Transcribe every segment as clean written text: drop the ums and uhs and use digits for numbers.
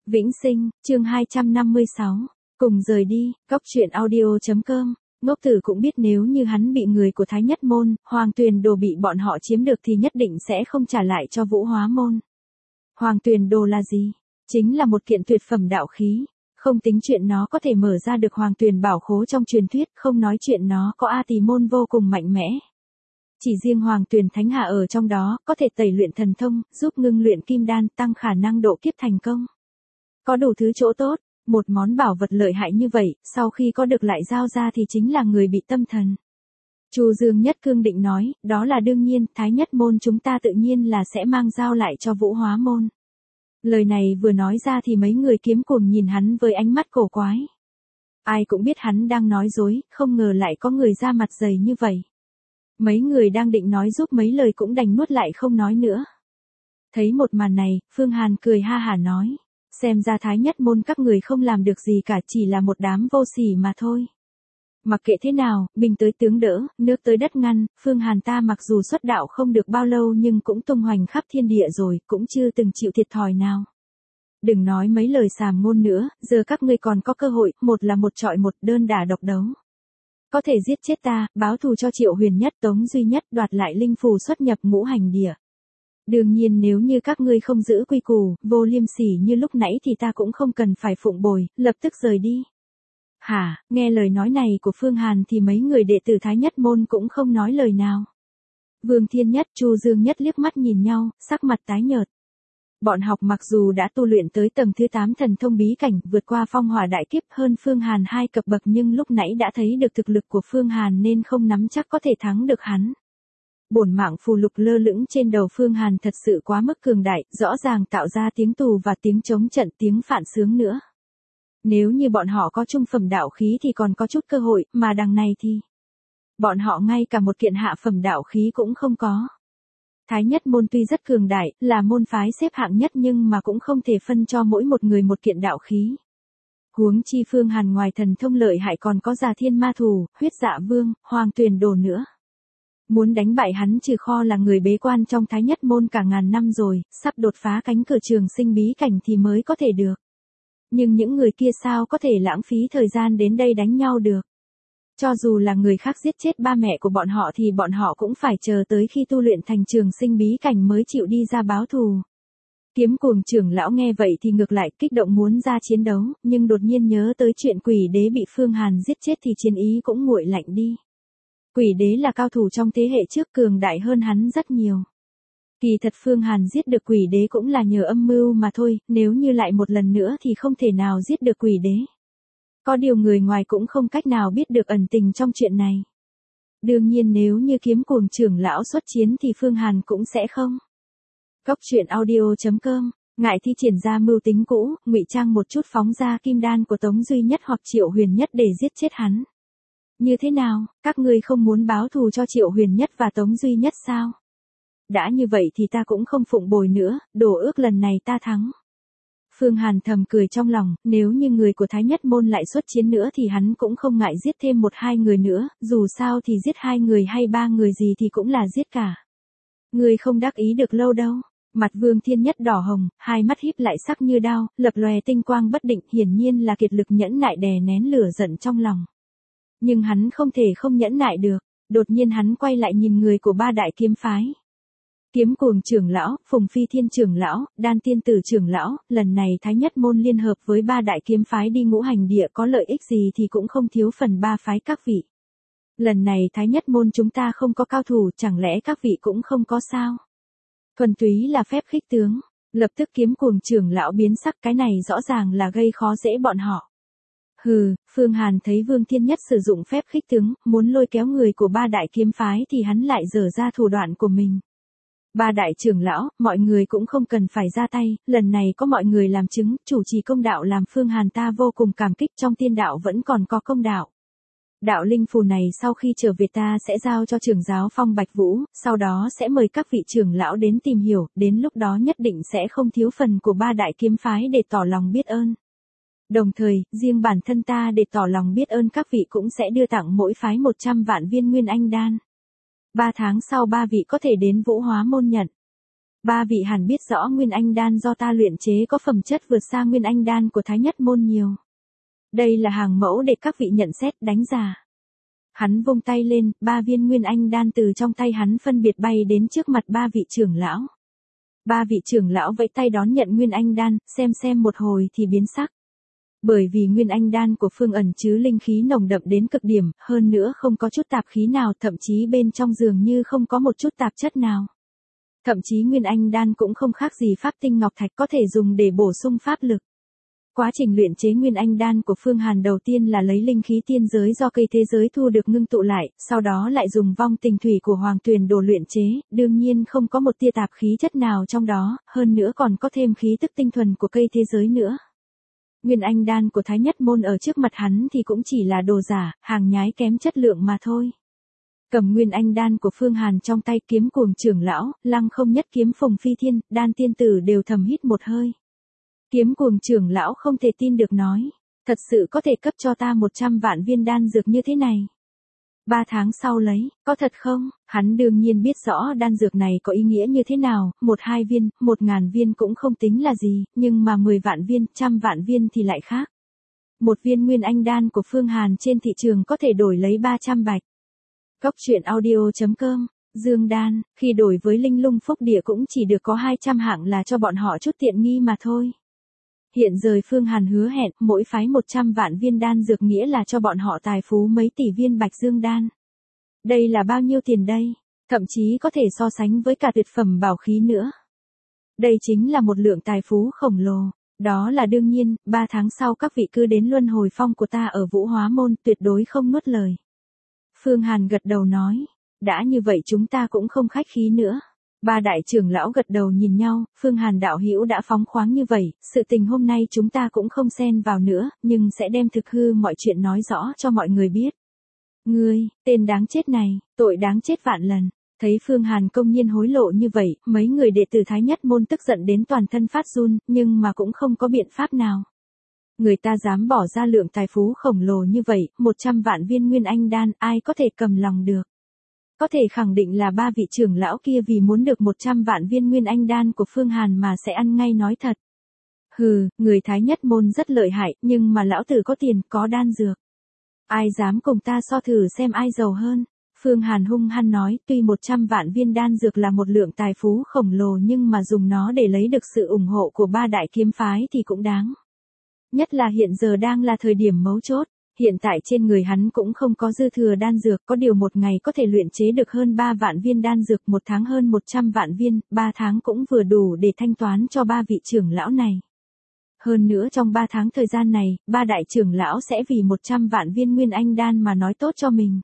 Vĩnh Sinh, chương 256. Cùng rời đi, Cóc truyện audio.com. Ngốc Tử cũng biết nếu như hắn bị người của Thái Nhất Môn, Hoàng Tuyền Đồ bị bọn họ chiếm được thì nhất định sẽ không trả lại cho Vũ Hóa Môn. Hoàng Tuyền Đồ là gì? Chính là một kiện tuyệt phẩm đạo khí. Không tính chuyện nó có thể mở ra được Hoàng Tuyền bảo khố trong truyền thuyết, không nói chuyện nó có A Tỳ môn vô cùng mạnh mẽ. Chỉ riêng Hoàng Tuyền Thánh Hạ ở trong đó, có thể tẩy luyện thần thông, giúp ngưng luyện kim đan, tăng khả năng độ kiếp thành công. Có đủ thứ chỗ tốt, một món bảo vật lợi hại như vậy, sau khi có được lại giao ra thì chính là người bị tâm thần. Chu Dương Nhất cương định nói, đó là đương nhiên, Thái Nhất Môn chúng ta tự nhiên là sẽ mang giao lại cho Vũ Hóa Môn. Lời này vừa nói ra thì mấy người kiếm cuồng nhìn hắn với ánh mắt cổ quái. Ai cũng biết hắn đang nói dối, không ngờ lại có người ra mặt dày như vậy. Mấy người đang định nói giúp mấy lời cũng đành nuốt lại không nói nữa. Thấy một màn này, Phương Hàn cười ha hả nói. Xem ra Thái Nhất Môn các người không làm được gì cả, chỉ là một đám vô sỉ mà thôi. Mặc kệ thế nào, binh tới tướng đỡ, nước tới đất ngăn, Phương Hàn ta mặc dù xuất đạo không được bao lâu nhưng cũng tung hoành khắp thiên địa rồi, cũng chưa từng chịu thiệt thòi nào. Đừng nói mấy lời xàm ngôn nữa, giờ các ngươi còn có cơ hội, một là một trọi một, đơn đả độc đấu. Có thể giết chết ta, báo thù cho Triệu Huyền Nhất, Tống Duy Nhất, đoạt lại linh phù xuất nhập ngũ hành địa. Đương nhiên nếu như các ngươi không giữ quy củ, vô liêm sỉ như lúc nãy thì ta cũng không cần phải phụng bồi, lập tức rời đi. Hả, nghe lời nói này của Phương Hàn thì mấy người đệ tử Thái Nhất Môn cũng không nói lời nào. Vương Thiên Nhất, Chu Dương Nhất liếc mắt nhìn nhau, sắc mặt tái nhợt. Bọn học mặc dù đã tu luyện tới tầng thứ 8 thần thông bí cảnh, vượt qua phong hỏa đại kiếp hơn Phương Hàn 2 cấp bậc, nhưng lúc nãy đã thấy được thực lực của Phương Hàn nên không nắm chắc có thể thắng được hắn. Bổn mạng phù lục lơ lửng trên đầu Phương Hàn thật sự quá mức cường đại, rõ ràng tạo ra tiếng tù và tiếng chống trận, tiếng phản sướng nữa. Nếu như bọn họ có trung phẩm đạo khí thì còn có chút cơ hội, mà đằng này thì bọn họ ngay cả một kiện hạ phẩm đạo khí cũng không có. Thái Nhất Môn tuy rất cường đại, là môn phái xếp hạng nhất nhưng mà cũng không thể phân cho mỗi một người một kiện đạo khí. Huống chi Phương Hàn ngoài thần thông lợi hại còn có Già Thiên Ma Thù, Huyết Dạ Vương, Hoàng Tuyền Đồ nữa. Muốn đánh bại hắn trừ kho là người bế quan trong Thái Nhất Môn cả ngàn năm rồi, sắp đột phá cánh cửa trường sinh bí cảnh thì mới có thể được. Nhưng những người kia sao có thể lãng phí thời gian đến đây đánh nhau được. Cho dù là người khác giết chết ba mẹ của bọn họ thì bọn họ cũng phải chờ tới khi tu luyện thành trường sinh bí cảnh mới chịu đi ra báo thù. Kiếm Cuồng trưởng lão nghe vậy thì ngược lại kích động muốn ra chiến đấu, nhưng đột nhiên nhớ tới chuyện Quỷ Đế bị Phương Hàn giết chết thì chiến ý cũng nguội lạnh đi. Quỷ Đế là cao thủ trong thế hệ trước, cường đại hơn hắn rất nhiều. Kỳ thật Phương Hàn giết được Quỷ Đế cũng là nhờ âm mưu mà thôi, nếu như lại một lần nữa thì không thể nào giết được Quỷ Đế. Có điều người ngoài cũng không cách nào biết được ẩn tình trong chuyện này. Đương nhiên nếu như Kiếm Cuồng trưởng lão xuất chiến thì Phương Hàn cũng sẽ không. Cóc truyện audio.com. Ngại thi triển ra mưu tính cũ, ngụy trang một chút phóng ra kim đan của Tống Duy Nhất hoặc Triệu Huyền Nhất để giết chết hắn. Như thế nào, các ngươi không muốn báo thù cho Triệu Huyền Nhất và Tống Duy Nhất sao? Đã như vậy thì ta cũng không phụng bồi nữa, đổ ước lần này ta thắng. Phương Hàn thầm cười trong lòng, nếu như người của Thái Nhất Môn lại xuất chiến nữa thì hắn cũng không ngại giết thêm 1-2 người nữa, dù sao thì giết 2 người hay 3 người gì thì cũng là giết cả. Người không đắc ý được lâu đâu. Mặt Vương Thiên Nhất đỏ hồng, hai mắt híp lại sắc như đao, lập lòe tinh quang bất định, hiển nhiên là kiệt lực nhẫn nại đè nén lửa giận trong lòng. Nhưng hắn không thể không nhẫn nại được, đột nhiên hắn quay lại nhìn người của ba đại kiếm phái. Kiếm Cuồng trưởng lão, Phùng Phi Thiên trưởng lão, Đan Tiên Tử trưởng lão, lần này Thái Nhất Môn liên hợp với ba đại kiếm phái đi ngũ hành địa có lợi ích gì thì cũng không thiếu phần ba phái các vị. Lần này Thái Nhất Môn chúng ta không có cao thủ, chẳng lẽ các vị cũng không có sao? Thuần túy là phép khích tướng. Lập tức Kiếm Cuồng trưởng lão biến sắc, cái này rõ ràng là gây khó dễ bọn họ. Hừ, Phương Hàn thấy Vương Thiên Nhất sử dụng phép khích tướng, muốn lôi kéo người của ba đại kiếm phái thì hắn lại dở ra thủ đoạn của mình. Ba đại trưởng lão, mọi người cũng không cần phải ra tay, lần này có mọi người làm chứng, chủ trì công đạo làm Phương Hàn ta vô cùng cảm kích, trong tiên đạo vẫn còn có công đạo. Đạo linh phù này sau khi trở về ta sẽ giao cho trưởng giáo Phong Bạch Vũ, sau đó sẽ mời các vị trưởng lão đến tìm hiểu, đến lúc đó nhất định sẽ không thiếu phần của ba đại kiếm phái để tỏ lòng biết ơn. Đồng thời, riêng bản thân ta để tỏ lòng biết ơn các vị cũng sẽ đưa tặng mỗi phái 100 vạn viên Nguyên Anh đan. 3 tháng sau 3 vị có thể đến Vũ Hóa Môn nhận. Ba vị hẳn biết rõ Nguyên Anh đan do ta luyện chế có phẩm chất vượt xa Nguyên Anh đan của Thái Nhất môn nhiều. Đây là hàng mẫu để các vị nhận xét đánh giá. Hắn vung tay lên, 3 viên Nguyên Anh đan từ trong tay hắn phân biệt bay đến trước mặt 3 vị trưởng lão. 3 vị trưởng lão vẫy tay đón nhận Nguyên Anh đan, xem một hồi thì biến sắc. Bởi vì Nguyên Anh đan của Phương ẩn chứa linh khí nồng đậm đến cực điểm, hơn nữa không có chút tạp khí nào, thậm chí bên trong dường như không có một chút tạp chất nào. Thậm chí Nguyên Anh đan cũng không khác gì pháp tinh ngọc thạch có thể dùng để bổ sung pháp lực. Quá trình luyện chế Nguyên Anh đan của Phương Hàn đầu tiên là lấy linh khí tiên giới do cây thế giới thu được ngưng tụ lại, sau đó lại dùng vong tình thủy của Hoàng Tuyền Đồ luyện chế, đương nhiên không có một tia tạp khí chất nào trong đó, hơn nữa còn có thêm khí tức tinh thuần của cây thế giới nữa. Nguyên Anh đan của Thái Nhất môn ở trước mặt hắn thì cũng chỉ là đồ giả, hàng nhái kém chất lượng mà thôi. Cầm Nguyên Anh đan của Phương Hàn trong tay, Kiếm Cuồng trưởng lão, Lăng Không Nhất Kiếm Phùng Phi Thiên, Đan tiên tử đều thầm hít một hơi. Kiếm Cuồng trưởng lão không thể tin được nói, thật sự có thể cấp cho ta 100 vạn viên đan dược như thế này. 3 tháng sau lấy, có thật không? Hắn đương nhiên biết rõ đan dược này có ý nghĩa như thế nào, 1-2 viên, 1000 viên cũng không tính là gì, nhưng mà 10 vạn viên, 100 vạn viên thì lại khác. Một viên Nguyên Anh đan của Phương Hàn trên thị trường có thể đổi lấy 300 bạch. Góc truyện audio.com, Dương đan, khi đổi với Linh Lung Phúc Địa cũng chỉ được có 200 hạng là cho bọn họ chút tiện nghi mà thôi. Hiện giờ Phương Hàn hứa hẹn mỗi phái 100 vạn viên đan dược nghĩa là cho bọn họ tài phú mấy tỷ viên bạch dương đan. Đây là bao nhiêu tiền đây? Thậm chí có thể so sánh với cả tuyệt phẩm bảo khí nữa. Đây chính là một lượng tài phú khổng lồ. Đó là đương nhiên, 3 tháng sau các vị cứ đến luân hồi phong của ta ở Vũ Hóa Môn tuyệt đối không nuốt lời. Phương Hàn gật đầu nói, đã như vậy chúng ta cũng không khách khí nữa. 3 đại trưởng lão gật đầu nhìn nhau, Phương Hàn đạo hữu đã phóng khoáng như vậy, sự tình hôm nay chúng ta cũng không xen vào nữa, nhưng sẽ đem thực hư mọi chuyện nói rõ cho mọi người biết. Ngươi, tên đáng chết này, tội đáng chết vạn lần. Thấy Phương Hàn công nhiên hối lộ như vậy, mấy người đệ tử Thái Nhất môn tức giận đến toàn thân phát run, nhưng mà cũng không có biện pháp nào. Người ta dám bỏ ra lượng tài phú khổng lồ như vậy, 100 vạn viên Nguyên Anh đan, ai có thể cầm lòng được. Có thể khẳng định là 3 vị trưởng lão kia vì muốn được 100 vạn viên Nguyên Anh đan của Phương Hàn mà sẽ ăn ngay nói thật. Hừ, người Thái Nhất môn rất lợi hại, nhưng mà lão tử có tiền, có đan dược. Ai dám cùng ta so thử xem ai giàu hơn. Phương Hàn hung hăng nói, tuy 100 vạn viên đan dược là một lượng tài phú khổng lồ nhưng mà dùng nó để lấy được sự ủng hộ của 3 đại kiếm phái thì cũng đáng. Nhất là hiện giờ đang là thời điểm mấu chốt. Hiện tại trên người hắn cũng không có dư thừa đan dược, có điều một ngày có thể luyện chế được hơn 3 vạn viên đan dược, một tháng hơn 100 vạn viên, 3 tháng cũng vừa đủ để thanh toán cho 3 vị trưởng lão này. Hơn nữa trong 3 tháng thời gian này, 3 đại trưởng lão sẽ vì 100 vạn viên Nguyên Anh đan mà nói tốt cho mình.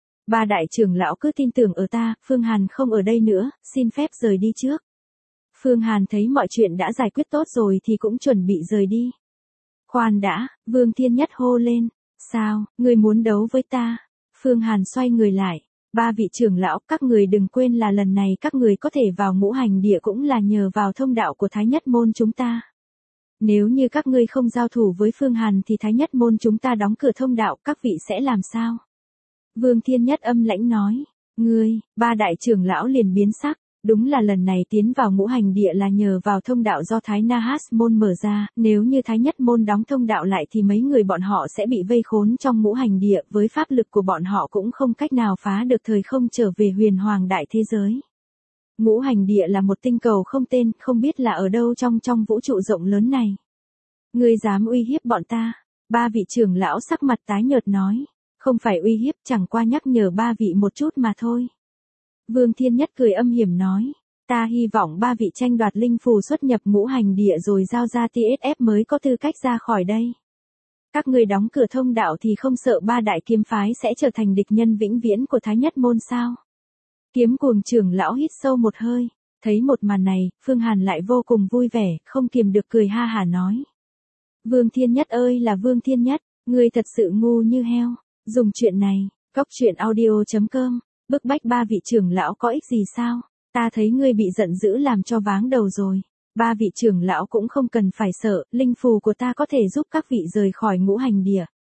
3 đại trưởng lão cứ tin tưởng ở ta, Phương Hàn không ở đây nữa, xin phép rời đi trước. Phương Hàn thấy mọi chuyện đã giải quyết tốt rồi thì cũng chuẩn bị rời đi. Khoan đã, Vương Thiên Nhất hô lên. Sao, người muốn đấu với ta? Phương Hàn xoay người lại. 3 vị trưởng lão, các người đừng quên là lần này các người có thể vào ngũ hành địa cũng là nhờ vào thông đạo của Thái Nhất môn chúng ta. Nếu như các ngươi không giao thủ với Phương Hàn thì Thái Nhất môn chúng ta đóng cửa thông đạo, các vị sẽ làm sao? Vương Thiên Nhất âm lãnh nói. Ngươi, 3 đại trưởng lão liền biến sắc. Đúng là lần này tiến vào ngũ hành địa là nhờ vào thông đạo do Thái Nahas môn mở ra, nếu như Thái Nhất môn đóng thông đạo lại thì mấy người bọn họ sẽ bị vây khốn trong ngũ hành địa, với pháp lực của bọn họ cũng không cách nào phá được thời không trở về huyền hoàng đại thế giới. Ngũ hành địa là một tinh cầu không tên, không biết là ở đâu trong vũ trụ rộng lớn này. Ngươi dám uy hiếp bọn ta? 3 vị trưởng lão sắc mặt tái nhợt nói, không phải uy hiếp, chẳng qua nhắc nhở 3 vị một chút mà thôi. Vương Thiên Nhất cười âm hiểm nói, ta hy vọng 3 vị tranh đoạt linh phù xuất nhập ngũ hành địa rồi giao ra TSF mới có tư cách ra khỏi đây. Các người đóng cửa thông đạo thì không sợ 3 đại kiếm phái sẽ trở thành địch nhân vĩnh viễn của Thái Nhất môn sao? Kiếm Cuồng trưởng lão hít sâu một hơi, thấy một màn này, Phương Hàn lại vô cùng vui vẻ, không kiềm được cười ha hả nói. Vương Thiên Nhất ơi là Vương Thiên Nhất, ngươi thật sự ngu như heo, dùng chuyện này, góc truyện audio.com. Bức bách 3 vị trưởng lão có ích gì sao? Ta thấy ngươi bị giận dữ làm cho váng đầu rồi. 3 vị trưởng lão cũng không cần phải sợ, linh phù của ta có thể giúp các vị rời khỏi ngũ hành địa.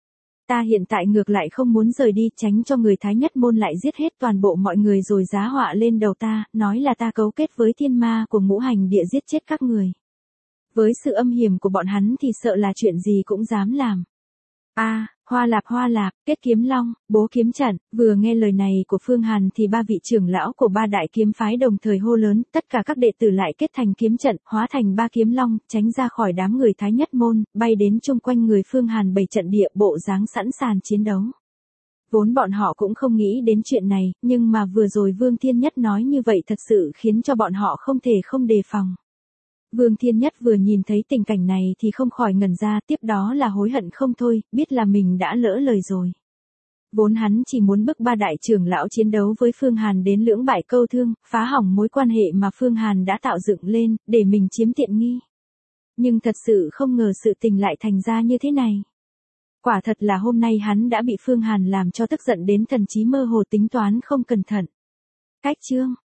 Ta hiện tại ngược lại không muốn rời đi, tránh cho người Thái Nhất môn lại giết hết toàn bộ mọi người rồi giá họa lên đầu ta, nói là ta cấu kết với thiên ma của ngũ hành địa giết chết các người. Với sự âm hiểm của bọn hắn thì sợ là chuyện gì cũng dám làm. Hoa lạp, kết kiếm long, bố kiếm trận, vừa nghe lời này của Phương Hàn thì ba vị trưởng lão của ba đại kiếm phái đồng thời hô lớn, tất cả các đệ tử lại kết thành kiếm trận, hóa thành ba kiếm long, tránh ra khỏi đám người Thái Nhất môn, bay đến chung quanh người Phương Hàn bày trận địa, bộ dáng sẵn sàng chiến đấu. Vốn bọn họ cũng không nghĩ đến chuyện này, nhưng mà vừa rồi Vương Thiên Nhất nói như vậy thật sự khiến cho bọn họ không thể không đề phòng. Vương Thiên Nhất vừa nhìn thấy tình cảnh này thì không khỏi ngẩn ra, tiếp đó là hối hận không thôi, biết là mình đã lỡ lời rồi. Vốn hắn chỉ muốn bức ba đại trưởng lão chiến đấu với Phương Hàn đến lưỡng bại câu thương, phá hỏng mối quan hệ mà Phương Hàn đã tạo dựng lên, để mình chiếm tiện nghi. Nhưng thật sự không ngờ sự tình lại thành ra như thế này. Quả thật là hôm nay hắn đã bị Phương Hàn làm cho tức giận đến thần trí mơ hồ, tính toán không cẩn thận. Cách chương